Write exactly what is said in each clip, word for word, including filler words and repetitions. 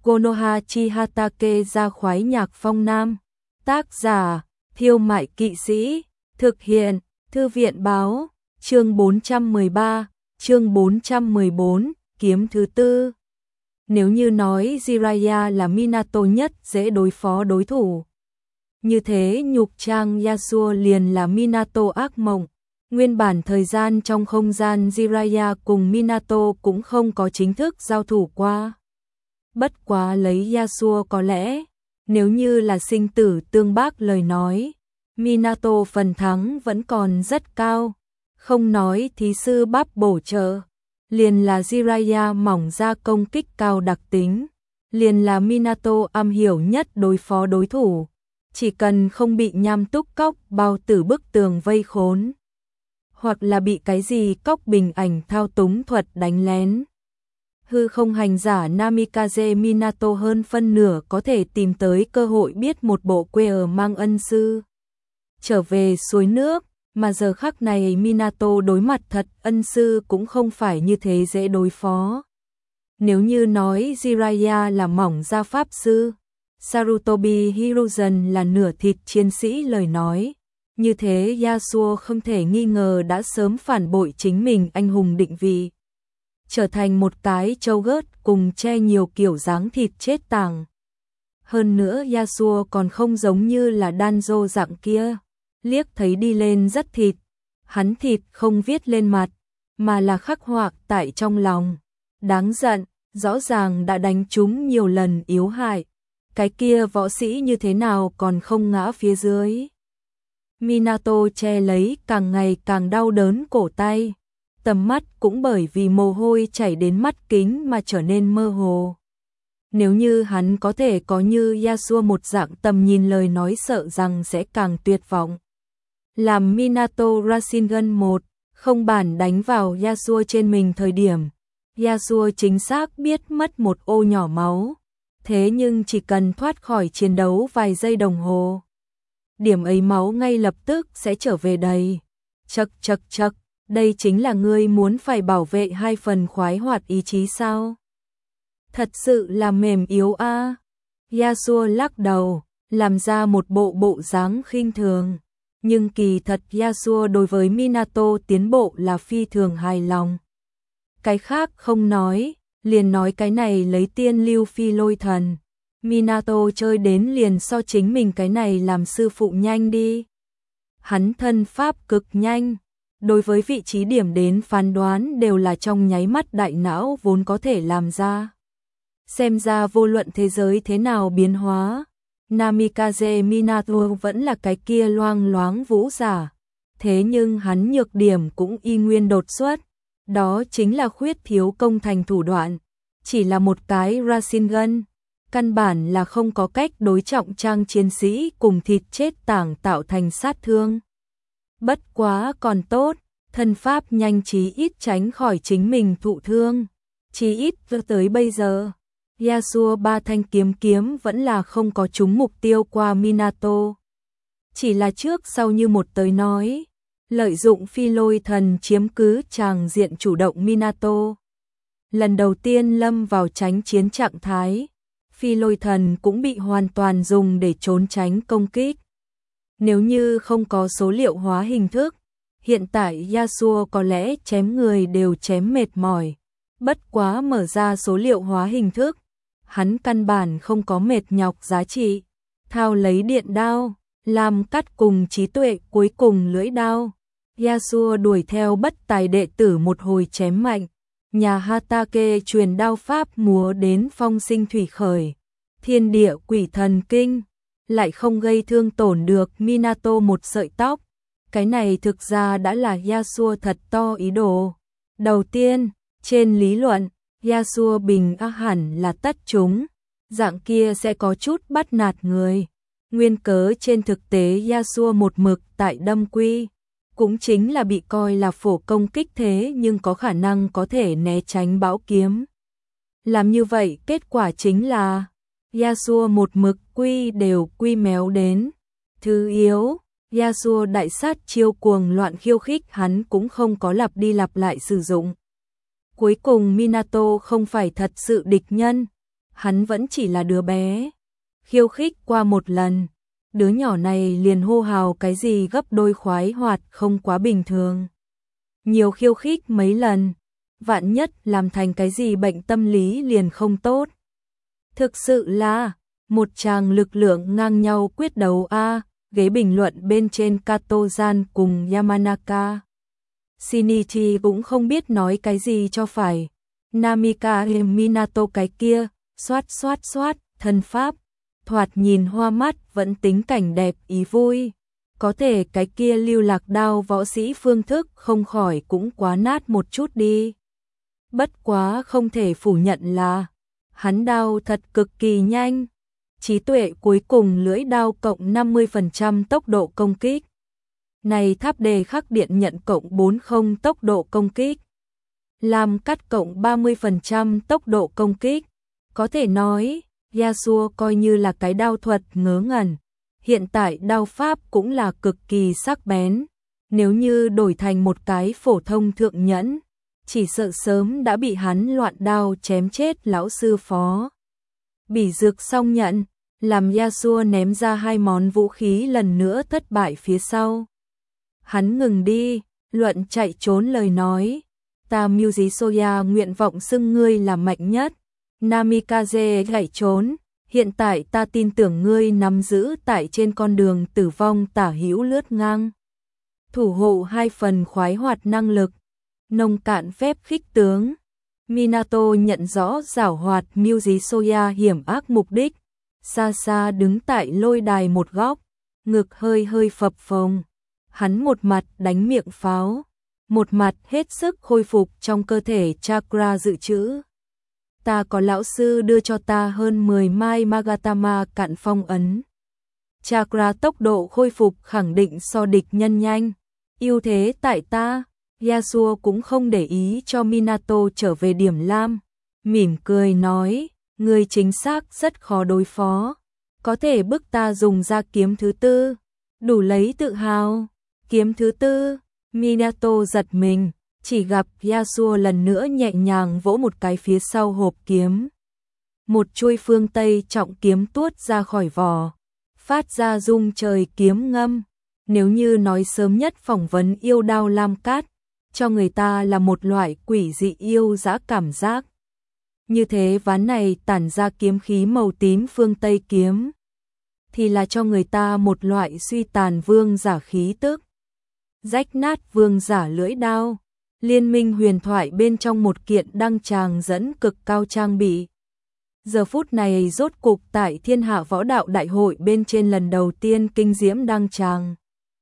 Konoha Chihatake ra khoái nhạc phong nam. Tác giả, Thiêu Mại Kỵ Sĩ. Thực hiện, Thư viện báo. Chương bốn trăm mười ba, chương bốn trăm mười bốn, kiếm thứ tư. Nếu như nói Jiraiya là Minato nhất dễ đối phó đối thủ, như thế nhục trang Yasuo liền là Minato ác mộng. Nguyên bản thời gian trong không gian Jiraiya cùng Minato cũng không có chính thức giao thủ qua. Bất quá lấy Yasuo có lẽ, nếu như là sinh tử tương bác lời nói, Minato phần thắng vẫn còn rất cao. Không nói thí sư bắp bổ trợ, liền là Jiraiya mỏng ra công kích cao đặc tính, liền là Minato am hiểu nhất đối phó đối thủ, chỉ cần không bị nham túc cóc bao tử bức tường vây khốn, hoặc là bị cái gì cóc bình ảnh thao túng thuật đánh lén. Hư không hành giả Namikaze Minato hơn phân nửa có thể tìm tới cơ hội biết một bộ quê ở mang ân sư trở về suối nước. Mà giờ khắc này Minato đối mặt thật ân sư cũng không phải như thế dễ đối phó. Nếu như nói Jiraiya là mỏng gia pháp sư, Sarutobi Hiruzen là nửa thịt chiến sĩ lời nói, như thế Yasuo không thể nghi ngờ đã sớm phản bội chính mình anh hùng định vị, trở thành một cái trâu gớt cùng che nhiều kiểu dáng thịt chết tàng. Hơn nữa Yasuo còn không giống như là Danzo dạng kia, liếc thấy đi lên rất thịt, hắn thịt không viết lên mặt, mà là khắc họa tại trong lòng. Đáng giận, rõ ràng đã đánh chúng nhiều lần yếu hại, cái kia võ sĩ như thế nào còn không ngã phía dưới. Minato che lấy càng ngày càng đau đớn cổ tay, tầm mắt cũng bởi vì mồ hôi chảy đến mắt kính mà trở nên mơ hồ. Nếu như hắn có thể có như Yasuo một dạng tầm nhìn lời nói sợ rằng sẽ càng tuyệt vọng. Làm Minato Rasengan một, không bản đánh vào Yasuo trên mình thời điểm, Yasuo chính xác biết mất một ô nhỏ máu, thế nhưng chỉ cần thoát khỏi chiến đấu vài giây đồng hồ, điểm ấy máu ngay lập tức sẽ trở về đầy. Chậc chậc chậc, đây chính là ngươi muốn phải bảo vệ hai phần khoái hoạt ý chí sao? Thật sự là mềm yếu a. À. Yasuo lắc đầu, làm ra một bộ bộ dáng khinh thường. Nhưng kỳ thật Yasuo đối với Minato tiến bộ là phi thường hài lòng. Cái khác không nói, liền nói cái này lấy tiên lưu phi lôi thần. Minato chơi đến liền so chính mình cái này làm sư phụ nhanh đi. Hắn thân pháp cực nhanh, đối với vị trí điểm đến phán đoán đều là trong nháy mắt đại não vốn có thể làm ra. Xem ra vô luận thế giới thế nào biến hóa, Namikaze Minato vẫn là cái kia loang loáng vũ giả, thế nhưng hắn nhược điểm cũng y nguyên đột xuất, đó chính là khuyết thiếu công thành thủ đoạn, chỉ là một cái Rasengan, căn bản là không có cách đối trọng trang chiến sĩ cùng thịt chết tảng tạo thành sát thương. Bất quá còn tốt, thân pháp nhanh chí ít tránh khỏi chính mình thụ thương, chí ít tới bây giờ. Yasuo ba thanh kiếm kiếm vẫn là không có trúng mục tiêu qua Minato. Chỉ là trước sau như một tới nói, lợi dụng phi lôi thần chiếm cứ tràng diện chủ động Minato. Lần đầu tiên lâm vào tránh chiến trạng thái, phi lôi thần cũng bị hoàn toàn dùng để trốn tránh công kích. Nếu như không có số liệu hóa hình thức, hiện tại Yasuo có lẽ chém người đều chém mệt mỏi. Bất quá mở ra số liệu hóa hình thức, hắn căn bản không có mệt nhọc giá trị. Thao lấy điện đao, làm cắt cùng trí tuệ cuối cùng lưỡi đao. Yasuo đuổi theo bất tài đệ tử một hồi chém mạnh. Nhà Hatake truyền đao pháp múa đến phong sinh thủy khởi. Thiên địa quỷ thần kinh, lại không gây thương tổn được Minato một sợi tóc. Cái này thực ra đã là Yasuo thật to ý đồ. Đầu tiên, trên lý luận, Yasuo bình ác hẳn là tất chúng, dạng kia sẽ có chút bắt nạt người. Nguyên cớ trên thực tế Yasuo một mực tại đâm quy, cũng chính là bị coi là phổ công kích thế nhưng có khả năng có thể né tránh bão kiếm. Làm như vậy kết quả chính là Yasuo một mực quy đều quy méo đến. Thứ yếu, Yasuo đại sát chiêu cuồng loạn khiêu khích hắn cũng không có lặp đi lặp lại sử dụng. Cuối cùng Minato không phải thật sự địch nhân, hắn vẫn chỉ là đứa bé. Khiêu khích qua một lần, đứa nhỏ này liền hô hào cái gì gấp đôi khoái hoạt không quá bình thường. Nhiều khiêu khích mấy lần, vạn nhất làm thành cái gì bệnh tâm lý liền không tốt. Thực sự là một tràng lực lượng ngang nhau quyết đấu a. Ghế bình luận bên trên Kato-san cùng Yamanaka Shinichi cũng không biết nói cái gì cho phải. Namika Minato cái kia, xoát xoát xoát, thân pháp, thoạt nhìn hoa mắt vẫn tính cảnh đẹp ý vui. Có thể cái kia lưu lạc đao võ sĩ phương thức không khỏi cũng quá nát một chút đi. Bất quá không thể phủ nhận là hắn đao thật cực kỳ nhanh. Trí tuệ cuối cùng lưỡi đao cộng năm mươi phần trăm tốc độ công kích. Này tháp đề khắc điện nhận cộng bốn mươi tốc độ công kích. Làm cắt cộng ba mươi phần trăm tốc độ công kích. Có thể nói, Yasuo coi như là cái đao thuật ngớ ngẩn. Hiện tại đao pháp cũng là cực kỳ sắc bén. Nếu như đổi thành một cái phổ thông thượng nhẫn, chỉ sợ sớm đã bị hắn loạn đao chém chết lão sư phó. Bỉ dược xong nhận, làm Yasuo ném ra hai món vũ khí lần nữa thất bại phía sau. Hắn ngừng đi, luận chạy trốn lời nói. Ta Muji Soya nguyện vọng xưng ngươi là mạnh nhất. Namikaze gãy trốn. Hiện tại ta tin tưởng ngươi nắm giữ tại trên con đường tử vong tả hữu lướt ngang. Thủ hộ hai phần khoái hoạt năng lực. Nông cạn phép khích tướng. Minato nhận rõ giảo hoạt Muji Soya hiểm ác mục đích. Xa xa đứng tại lôi đài một góc. Ngực hơi hơi phập phồng. Hắn một mặt đánh miệng pháo. Một mặt hết sức khôi phục trong cơ thể chakra dự trữ. Ta có lão sư đưa cho ta hơn mười mai Magatama cạn phong ấn. Chakra tốc độ khôi phục khẳng định so địch nhân nhanh. Ưu thế tại ta. Yasuo cũng không để ý cho Minato trở về điểm lam. Mỉm cười nói, người chính xác rất khó đối phó. Có thể bức ta dùng ra kiếm thứ tư. Đủ lấy tự hào. Kiếm thứ tư. Minato giật mình. Chỉ gặp Yasuo lần nữa nhẹ nhàng vỗ một cái phía sau hộp kiếm. Một chuôi phương Tây trọng kiếm tuốt ra khỏi vỏ. Phát ra rung trời kiếm ngâm. Nếu như nói sớm nhất phỏng vấn yêu đao lam cát, cho người ta là một loại quỷ dị yêu dã cảm giác. Như thế ván này tản ra kiếm khí màu tím phương Tây kiếm, thì là cho người ta một loại suy tàn vương giả khí tức. Rách nát vương giả lưỡi đao. Liên minh huyền thoại bên trong một kiện đăng tràng dẫn cực cao trang bị. Giờ phút này rốt cục tại Thiên Hạ Võ Đạo Đại hội bên trên lần đầu tiên kinh diễm đăng tràng.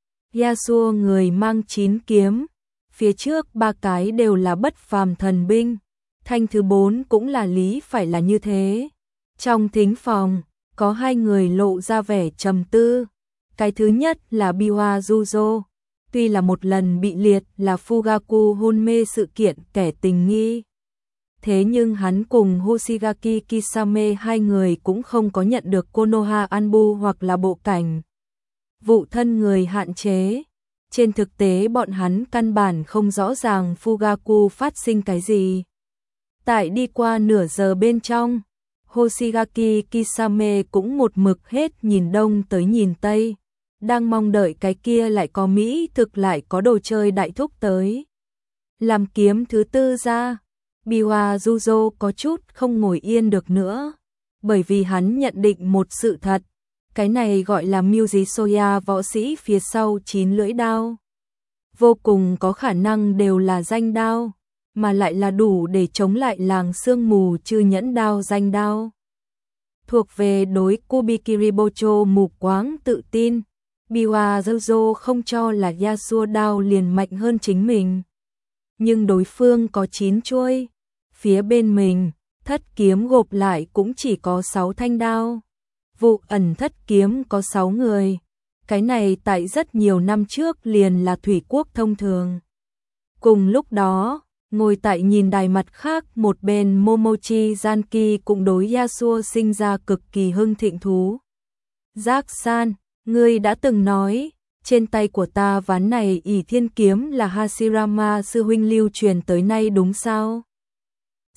Yasuo người mang chín kiếm, phía trước ba cái đều là bất phàm thần binh, thanh thứ bốn cũng là lý phải là như thế. Trong thính phòng, có hai người lộ ra vẻ trầm tư. Cái thứ nhất là Biwa Juzo. Tuy là một lần bị liệt là Fugaku hôn mê sự kiện kẻ tình nghi. Thế nhưng hắn cùng Hoshigaki Kisame hai người cũng không có nhận được Konoha Anbu hoặc là bộ cảnh. Vụ thân người hạn chế. Trên thực tế bọn hắn căn bản không rõ ràng Fugaku phát sinh cái gì. Tại đi qua nửa giờ bên trong, Hoshigaki Kisame cũng một mực hết nhìn đông tới nhìn tây. Đang mong đợi cái kia lại có Mỹ thực lại có đồ chơi đại thúc tới. Làm kiếm thứ tư ra, Biwa Juzo có chút không ngồi yên được nữa. Bởi vì hắn nhận định một sự thật. Cái này gọi là Muji Soya võ sĩ phía sau chín lưỡi đao. Vô cùng có khả năng đều là danh đao. Mà lại là đủ để chống lại làng sương mù chư nhẫn đao danh đao. Thuộc về đối Kubikiribocho mù quáng tự tin. Biwa Juzo không cho là Yasuo đao liền mạnh hơn chính mình. Nhưng đối phương có chín chuôi. Phía bên mình, thất kiếm gộp lại cũng chỉ có sáu thanh đao. Vụ ẩn thất kiếm có sáu người. Cái này tại rất nhiều năm trước liền là thủy quốc thông thường. Cùng lúc đó, ngồi tại nhìn đài mặt khác một bên Momochi Zanki cũng đối Yasuo sinh ra cực kỳ hưng thịnh thú. Giác-san, ngươi đã từng nói, trên tay của ta ván này ỷ thiên kiếm là Hashirama sư huynh lưu truyền tới nay đúng sao?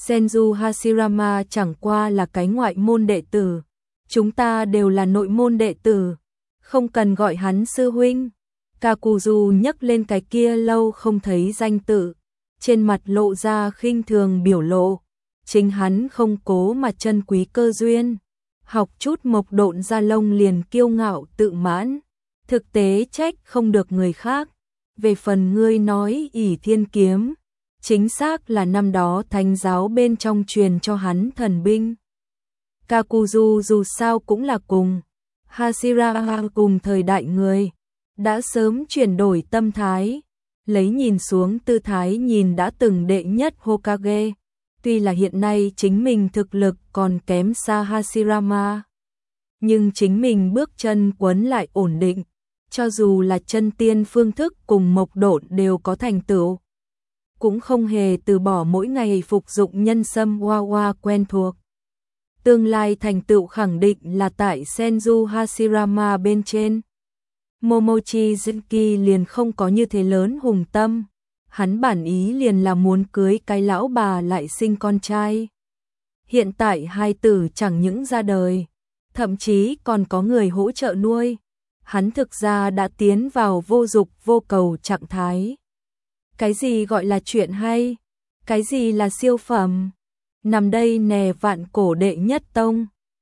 Senju Hashirama chẳng qua là cái ngoại môn đệ tử. Chúng ta đều là nội môn đệ tử. Không cần gọi hắn sư huynh. Kakuzu nhấc lên cái kia lâu không thấy danh tự. Trên mặt lộ ra khinh thường biểu lộ. Chính hắn không cố mà chân quý cơ duyên. Học chút mộc độn ra lông liền kiêu ngạo tự mãn. Thực tế trách không được người khác. Về phần ngươi nói ỷ thiên kiếm, chính xác là năm đó thánh giáo bên trong truyền cho hắn thần binh. Kakuzu dù sao cũng là cùng Hashirama cùng thời đại người, đã sớm chuyển đổi tâm thái, lấy nhìn xuống tư thái nhìn đã từng đệ nhất Hokage. Tuy là hiện nay chính mình thực lực còn kém xa Hashirama, nhưng chính mình bước chân quấn lại ổn định, cho dù là chân tiên phương thức cùng mộc độn đều có thành tựu, cũng không hề từ bỏ mỗi ngày phục dụng nhân sâm hoa hoa quen thuộc. Tương lai thành tựu khẳng định là tại Senju Hashirama bên trên. Momochi Zinki liền không có như thế lớn hùng tâm. Hắn bản ý liền là muốn cưới cái lão bà lại sinh con trai. Hiện tại hai tử chẳng những ra đời, thậm chí còn có người hỗ trợ nuôi. Hắn thực ra đã tiến vào vô dục vô cầu trạng thái. Cái gì gọi là chuyện hay? Cái gì là siêu phẩm? Nằm đây nè vạn cổ đệ nhất tông.